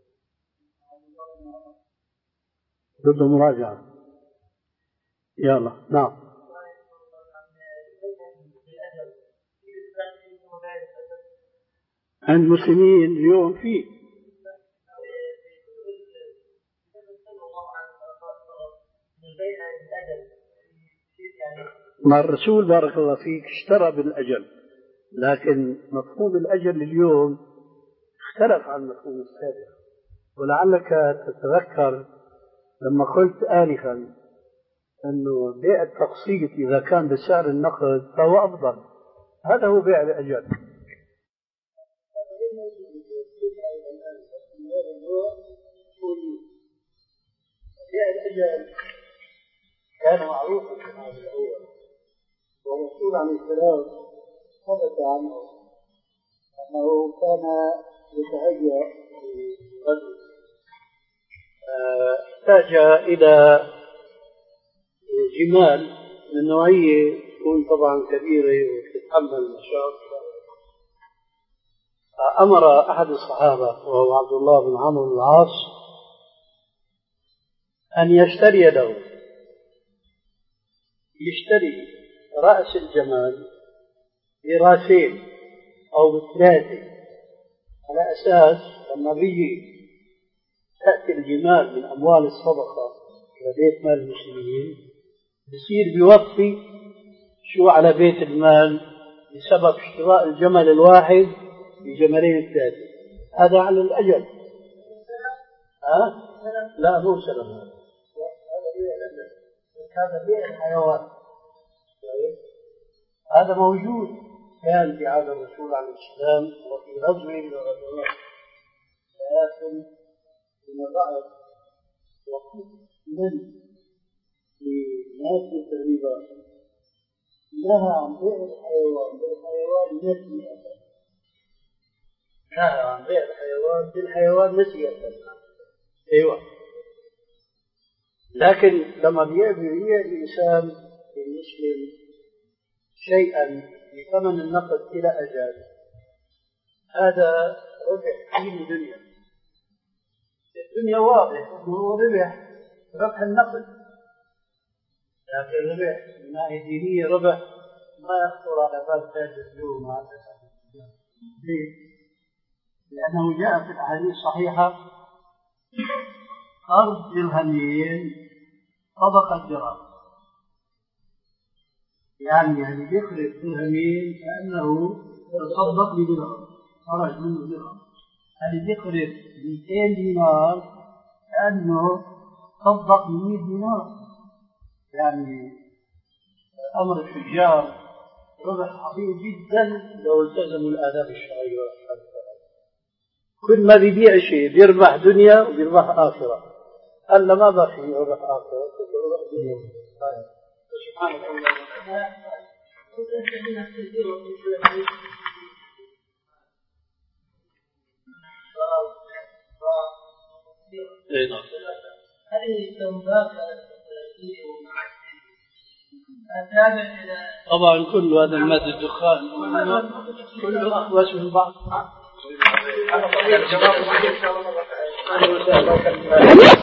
بده مراجعة. يلا. نعم. عند المسلمين اليوم فيه مع الرسول بارك الله فيك اشترى بالأجل، لكن مفهوم الأجل اليوم اختلف عن مفهوم السابق. ولعلك تتذكر لما قلت آنفا أنه بيع التقسيط إذا كان بسعر النقد فهو أفضل. هذا هو بيع الأجل. بيع الأجل كان معروفا في هذا الأول، والرسول عليه السلام ثبت عنه أنه كان يتهيأ للغزو، احتاج إلى جمال من نوعية تكون طبعا كبيرة وتتحمل المشاق. أمر أحد الصحابة وهو عبد الله بن عمرو بن العاص أن يشتري له يشتري رأس الجمال براسين أو بثلاثة، على أساس لما بيجي تأتي الجمال من أموال الصدقة إلى بيت مال المسلمين بصير بيوفي شو على بيت المال بسبب اشتراء الجمل الواحد بجملين ثلاثة. هذا على الأجل. ها؟ لا مو سلم هذا بيع الحيوان. هذا موجود كان في عهد الرسول عليه السلام وفي غزو من الغزوات، لكن من رأى وقت من في ناس التدريبات نهى عن بيع الحيوان بالحيوان نسيئة، نهى عن بيع الحيوان بالحيوان نسيئة. أيوة، لكن لما بيبيع الإنسان المسلم شيئا بثمن النقد إلى أجل، هذا ربح دين الدنيا. الدنيا واضح أنه ربح ربح النقد، لكن ربح من ناحية دينية ربح ما يخطر على بال تاجر اليوم. ليه؟ لأنه جاء في الأحاديث الصحيحة قرض درهمين صدقة درهم، يعني يعني يقرض درهمين كأنه تصدق بدرهم، خرج منه درهم. يعني يقرض مئتين دينار كأنه تصدق بمئة دينار. يعني أمر التجار ربح عظيم جدا لو التزموا الآداب الشرعية والأحكام. كل ما بيبيع شيء بيربح دنيا وبيربح آخرة، ألا ما بقى فيه ربح آخرة ربح دنيا. سبحان الله. هذه التوبات طبعا كل هذا المادة الدخان كله أخوش من بعض.